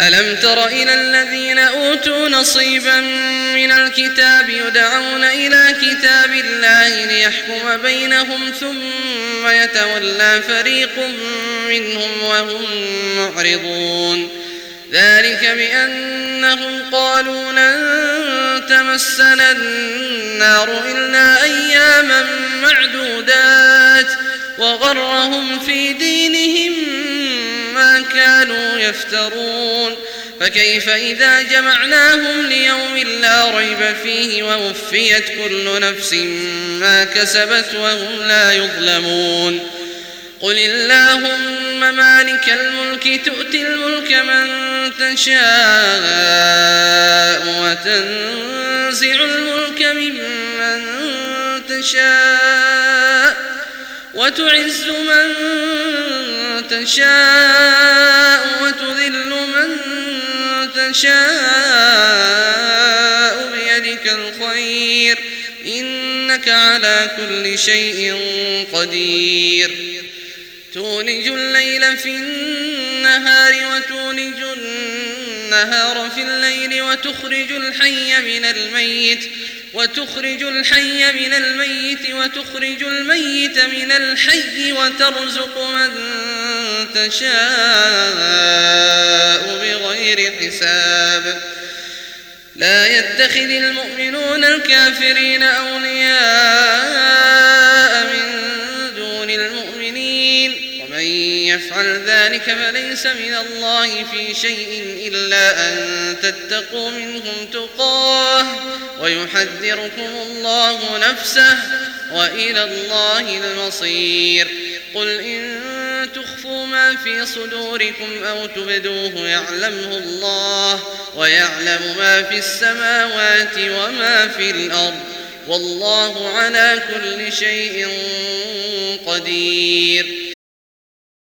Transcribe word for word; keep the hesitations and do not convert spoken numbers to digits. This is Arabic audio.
ألم تر إلى الذين أوتوا نصيبا من الكتاب يدعون إلى كتاب الله ليحكم بينهم ثم يتولى فريق منهم وهم معرضون ذلك بأنهم قالوا لن تمسنا النار إلا أياما معدودات وغرهم في دينهم ما كانوا يفترون فكيف إذا جمعناهم ليوم لا ريب فيه ووفيت كل نفس ما كسبت وهم لا يظلمون قل اللهم مالك الملك تؤتي الملك من تشاء وتنزع الملك ممن تشاء وتعز من تشاء وتذل من تشاء بيدك الخير إنك على كل شيء قدير تولج الليل في النهار وتولج النهار في الليل وتخرج الحي من الميت وتخرج الحي من الميت وتخرج الميت من الحي وترزق من تشاء بغير حساب لا يتخذ المؤمنون الكافرين أولياء من دون المؤمنين ومن يفعل ذلك فليس من الله في شيء إلا أن تتقوا منهم تقاه ويحذركم الله نفسه وإلى الله المصير قل إن تخفوا ما في صدوركم أو تبدوه يعلمه الله ويعلم ما في السماوات وما في الأرض والله على كل شيء قدير